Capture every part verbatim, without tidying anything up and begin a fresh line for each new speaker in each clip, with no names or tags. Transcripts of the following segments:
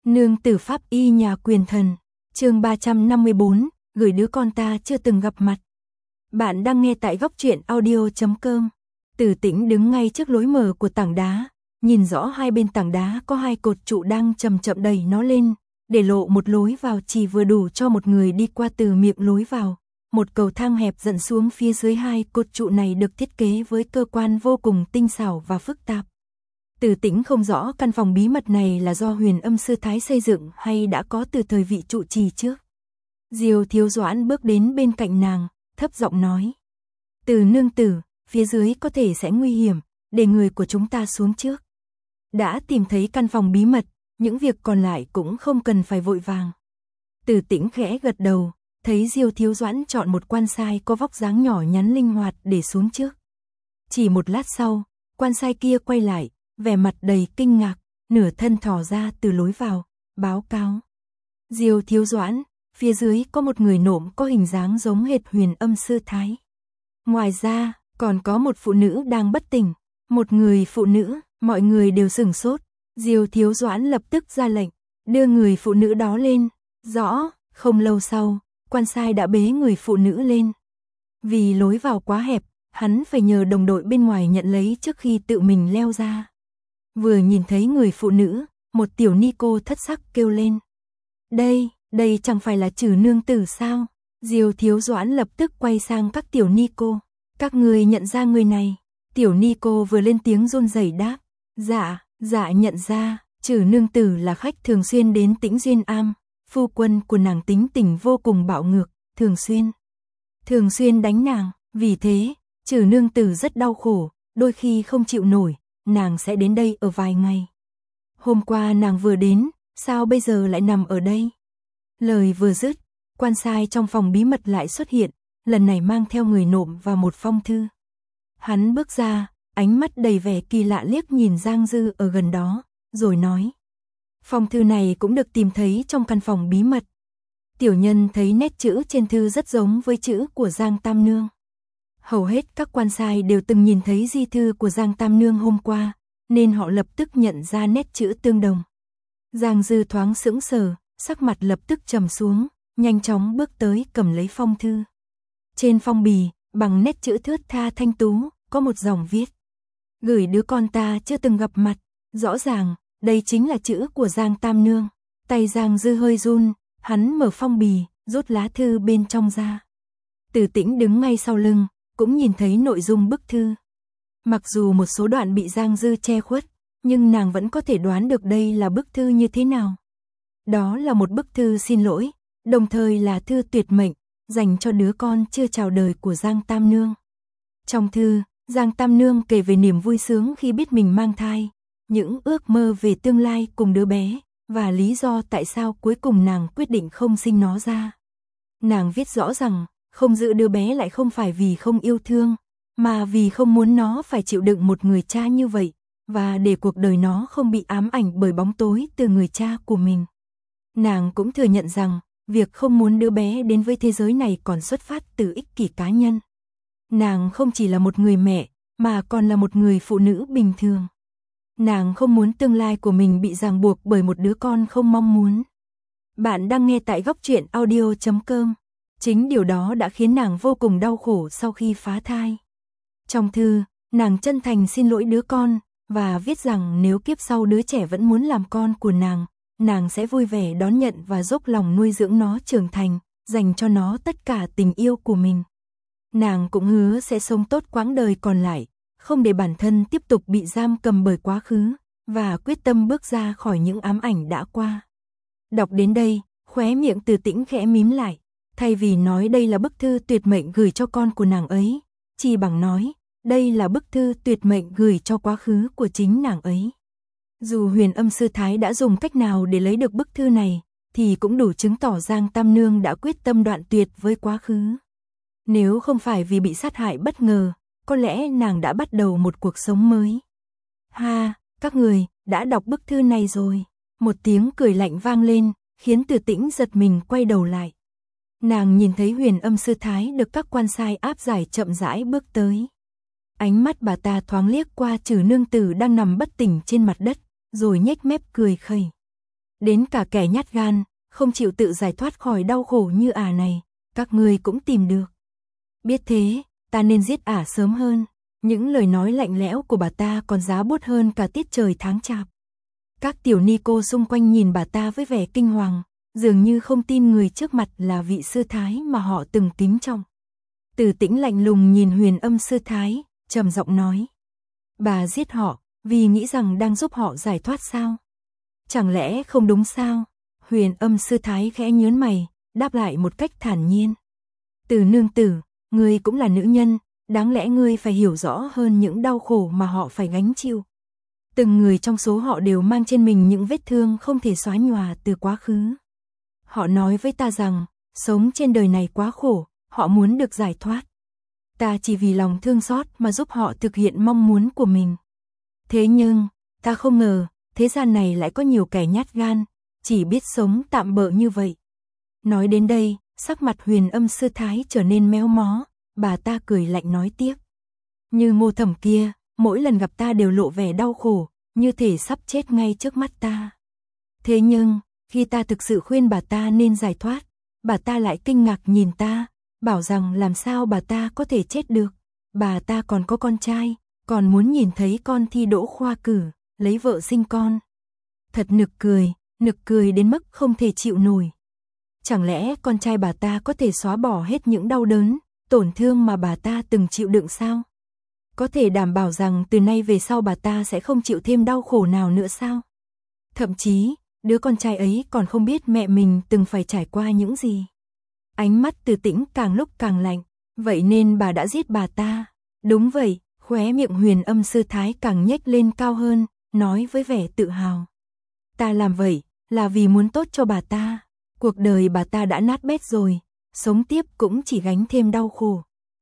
Nương tử pháp y nhà quyền thần, chương ba trăm năm mươi bốn, gửi đứa con ta chưa từng gặp mặt. Bạn đang nghe tại góc truyện audio chấm com. Tử Tĩnh đứng ngay trước lối mở của tảng đá, nhìn rõ hai bên tảng đá có hai cột trụ đang chậm chậm đẩy nó lên, để lộ một lối vào chỉ vừa đủ cho một người đi qua từ miệng lối vào. Một cầu thang hẹp dẫn xuống phía dưới hai cột trụ này được thiết kế với cơ quan vô cùng tinh xảo và phức tạp. Tử Tĩnh không rõ căn phòng bí mật này là do Huyền Âm Sư Thái xây dựng hay đã có từ thời vị trụ trì trước. Diêu Thiếu Doãn bước đến bên cạnh nàng, thấp giọng nói: "Từ nương tử, phía dưới có thể sẽ nguy hiểm, để người của chúng ta xuống trước. Đã tìm thấy căn phòng bí mật, những việc còn lại cũng không cần phải vội vàng." Tử Tĩnh khẽ gật đầu, thấy Diêu Thiếu Doãn chọn một quan sai có vóc dáng nhỏ nhắn linh hoạt để xuống trước. Chỉ một lát sau, quan sai kia quay lại, vẻ mặt đầy kinh ngạc, nửa thân thò ra từ lối vào, báo cáo: "Diêu Thiếu Doãn, phía dưới có một người nộm có hình dáng giống hệt Huyền Âm Sư Thái. Ngoài ra, còn có một phụ nữ đang bất tỉnh." Một người phụ nữ, mọi người đều sửng sốt. Diêu Thiếu Doãn lập tức ra lệnh, đưa người phụ nữ đó lên. Rõ, không lâu sau, quan sai đã bế người phụ nữ lên. Vì lối vào quá hẹp, hắn phải nhờ đồng đội bên ngoài nhận lấy trước khi tự mình leo ra. Vừa nhìn thấy người phụ nữ, một tiểu ni cô thất sắc kêu lên: "Đây, đây chẳng phải là Trử nương tử sao?" Diêu Thiếu Doãn lập tức quay sang các tiểu ni cô: "Các người nhận ra người này?" Tiểu ni cô vừa lên tiếng run rẩy đáp: "Dạ, dạ nhận ra, Trử nương tử là khách thường xuyên đến Tĩnh Duyên Am, phu quân của nàng tính tình vô cùng bạo ngược, thường xuyên, thường xuyên đánh nàng, vì thế, Trử nương tử rất đau khổ, đôi khi không chịu nổi, nàng sẽ đến đây ở vài ngày. Hôm qua nàng vừa đến, sao bây giờ lại nằm ở đây?" Lời vừa dứt, quan sai trong phòng bí mật lại xuất hiện, lần này mang theo người nộm và một phong thư. Hắn bước ra, ánh mắt đầy vẻ kỳ lạ liếc nhìn Giang Dư ở gần đó, rồi nói: "Phong thư này cũng được tìm thấy trong căn phòng bí mật." Tiểu nhân thấy nét chữ trên thư rất giống với chữ của Giang Tam Nương. Hầu hết các quan sai đều từng nhìn thấy di thư của Giang Tam Nương hôm qua, nên họ lập tức nhận ra nét chữ tương đồng. Giang Dư thoáng sững sờ, sắc mặt lập tức trầm xuống, nhanh chóng bước tới cầm lấy phong thư. Trên phong bì, bằng nét chữ thướt tha thanh tú, có một dòng viết: "Gửi đứa con ta chưa từng gặp mặt." Rõ ràng, đây chính là chữ của Giang Tam Nương. Tay Giang Dư hơi run, hắn mở phong bì, rút lá thư bên trong ra. Tử Tĩnh đứng ngay sau lưng, cũng nhìn thấy nội dung bức thư. Mặc dù một số đoạn bị Giang Dư che khuất, nhưng nàng vẫn có thể đoán được đây là bức thư như thế nào. Đó là một bức thư xin lỗi, đồng thời là thư tuyệt mệnh, dành cho đứa con chưa chào đời của Giang Tam Nương. Trong thư, Giang Tam Nương kể về niềm vui sướng khi biết mình mang thai, những ước mơ về tương lai cùng đứa bé, và lý do tại sao cuối cùng nàng quyết định không sinh nó ra. Nàng viết rõ rằng, không giữ đứa bé lại không phải vì không yêu thương, mà vì không muốn nó phải chịu đựng một người cha như vậy, và để cuộc đời nó không bị ám ảnh bởi bóng tối từ người cha của mình. Nàng cũng thừa nhận rằng, việc không muốn đứa bé đến với thế giới này còn xuất phát từ ích kỷ cá nhân. Nàng không chỉ là một người mẹ, mà còn là một người phụ nữ bình thường. Nàng không muốn tương lai của mình bị ràng buộc bởi một đứa con không mong muốn. Bạn đang nghe tại góc truyện audio chấm com. Chính điều đó đã khiến nàng vô cùng đau khổ sau khi phá thai. Trong thư, nàng chân thành xin lỗi đứa con, và viết rằng nếu kiếp sau đứa trẻ vẫn muốn làm con của nàng, nàng sẽ vui vẻ đón nhận và dốc lòng nuôi dưỡng nó trưởng thành, dành cho nó tất cả tình yêu của mình. Nàng cũng hứa sẽ sống tốt quãng đời còn lại, không để bản thân tiếp tục bị giam cầm bởi quá khứ, và quyết tâm bước ra khỏi những ám ảnh đã qua. Đọc đến đây, khóe miệng Tử Tĩnh khẽ mím lại, thay vì nói đây là bức thư tuyệt mệnh gửi cho con của nàng ấy, chỉ bằng nói, đây là bức thư tuyệt mệnh gửi cho quá khứ của chính nàng ấy. Dù Huyền Âm Sư Thái đã dùng cách nào để lấy được bức thư này, thì cũng đủ chứng tỏ Giang Tam Nương đã quyết tâm đoạn tuyệt với quá khứ. Nếu không phải vì bị sát hại bất ngờ, có lẽ nàng đã bắt đầu một cuộc sống mới. "Ha, các người, đã đọc bức thư này rồi." Một tiếng cười lạnh vang lên, khiến Tử Tĩnh giật mình quay đầu lại. Nàng nhìn thấy Huyền Âm Sư Thái được các quan sai áp giải chậm rãi bước tới. Ánh mắt bà ta thoáng liếc qua Trử nương tử đang nằm bất tỉnh trên mặt đất, rồi nhếch mép cười khẩy. Đến cả kẻ nhát gan, không chịu tự giải thoát khỏi đau khổ như ả này, các ngươi cũng tìm được. Biết thế, ta nên giết ả sớm hơn. Những lời nói lạnh lẽo của bà ta còn giá buốt hơn cả tiết trời tháng chạp. Các tiểu ni cô xung quanh nhìn bà ta với vẻ kinh hoàng, dường như không tin người trước mặt là vị sư thái mà họ từng kính trọng. Từ Tĩnh lạnh lùng nhìn Huyền Âm sư thái, trầm giọng nói: bà giết họ, vì nghĩ rằng đang giúp họ giải thoát sao? Chẳng lẽ không đúng sao? Huyền Âm sư thái khẽ nhớn mày, đáp lại một cách thản nhiên: Từ nương tử, ngươi cũng là nữ nhân, đáng lẽ ngươi phải hiểu rõ hơn những đau khổ mà họ phải gánh chịu. Từng người trong số họ đều mang trên mình những vết thương không thể xóa nhòa từ quá khứ. Họ nói với ta rằng, sống trên đời này quá khổ, họ muốn được giải thoát. Ta chỉ vì lòng thương xót mà giúp họ thực hiện mong muốn của mình. Thế nhưng, ta không ngờ, thế gian này lại có nhiều kẻ nhát gan, chỉ biết sống tạm bợ như vậy. Nói đến đây, sắc mặt Huyền Âm sư thái trở nên méo mó, bà ta cười lạnh nói tiếp: như Ngô Thẩm kia, mỗi lần gặp ta đều lộ vẻ đau khổ, như thể sắp chết ngay trước mắt ta. Thế nhưng, khi ta thực sự khuyên bà ta nên giải thoát, bà ta lại kinh ngạc nhìn ta, bảo rằng làm sao bà ta có thể chết được. Bà ta còn có con trai, còn muốn nhìn thấy con thi đỗ khoa cử, lấy vợ sinh con. Thật nực cười, nực cười đến mức không thể chịu nổi. Chẳng lẽ con trai bà ta có thể xóa bỏ hết những đau đớn, tổn thương mà bà ta từng chịu đựng sao? Có thể đảm bảo rằng từ nay về sau bà ta sẽ không chịu thêm đau khổ nào nữa sao? Thậm chí, đứa con trai ấy còn không biết mẹ mình từng phải trải qua những gì. Ánh mắt Từ Tĩnh càng lúc càng lạnh, vậy nên bà đã giết bà ta. Đúng vậy, khóe miệng Huyền Âm sư thái càng nhếch lên cao hơn, nói với vẻ tự hào. Ta làm vậy, là vì muốn tốt cho bà ta. Cuộc đời bà ta đã nát bét rồi, sống tiếp cũng chỉ gánh thêm đau khổ.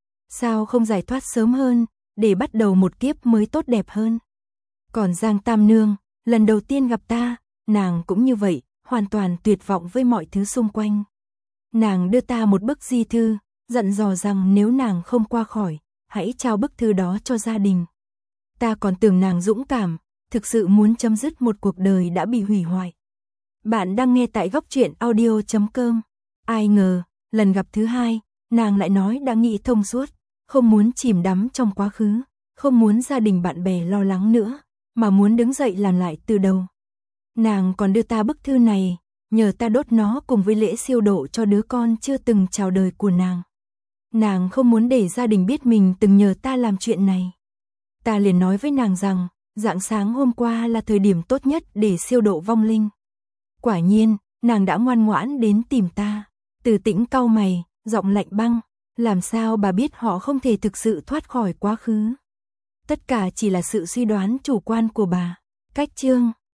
Sao không giải thoát sớm hơn, để bắt đầu một kiếp mới tốt đẹp hơn? Còn Giang Tam Nương, lần đầu tiên gặp ta, nàng cũng như vậy, hoàn toàn tuyệt vọng với mọi thứ xung quanh. Nàng đưa ta một bức di thư, dặn dò rằng nếu nàng không qua khỏi, hãy trao bức thư đó cho gia đình. Ta còn tưởng nàng dũng cảm, thực sự muốn chấm dứt một cuộc đời đã bị hủy hoại. Bạn đang nghe tại góc truyện audio chấm com. Ai ngờ, lần gặp thứ hai, nàng lại nói đã nghĩ thông suốt, không muốn chìm đắm trong quá khứ, không muốn gia đình bạn bè lo lắng nữa, mà muốn đứng dậy làm lại từ đầu. Nàng còn đưa ta bức thư này, nhờ ta đốt nó cùng với lễ siêu độ cho đứa con chưa từng chào đời của nàng. Nàng không muốn để gia đình biết mình từng nhờ ta làm chuyện này. Ta liền nói với nàng rằng, rạng sáng hôm qua là thời điểm tốt nhất để siêu độ vong linh. Quả nhiên, nàng đã ngoan ngoãn đến tìm ta. Từ Tĩnh cau mày, giọng lạnh băng, làm sao bà biết họ không thể thực sự thoát khỏi quá khứ? Tất cả chỉ là sự suy đoán chủ quan của bà. Cách chương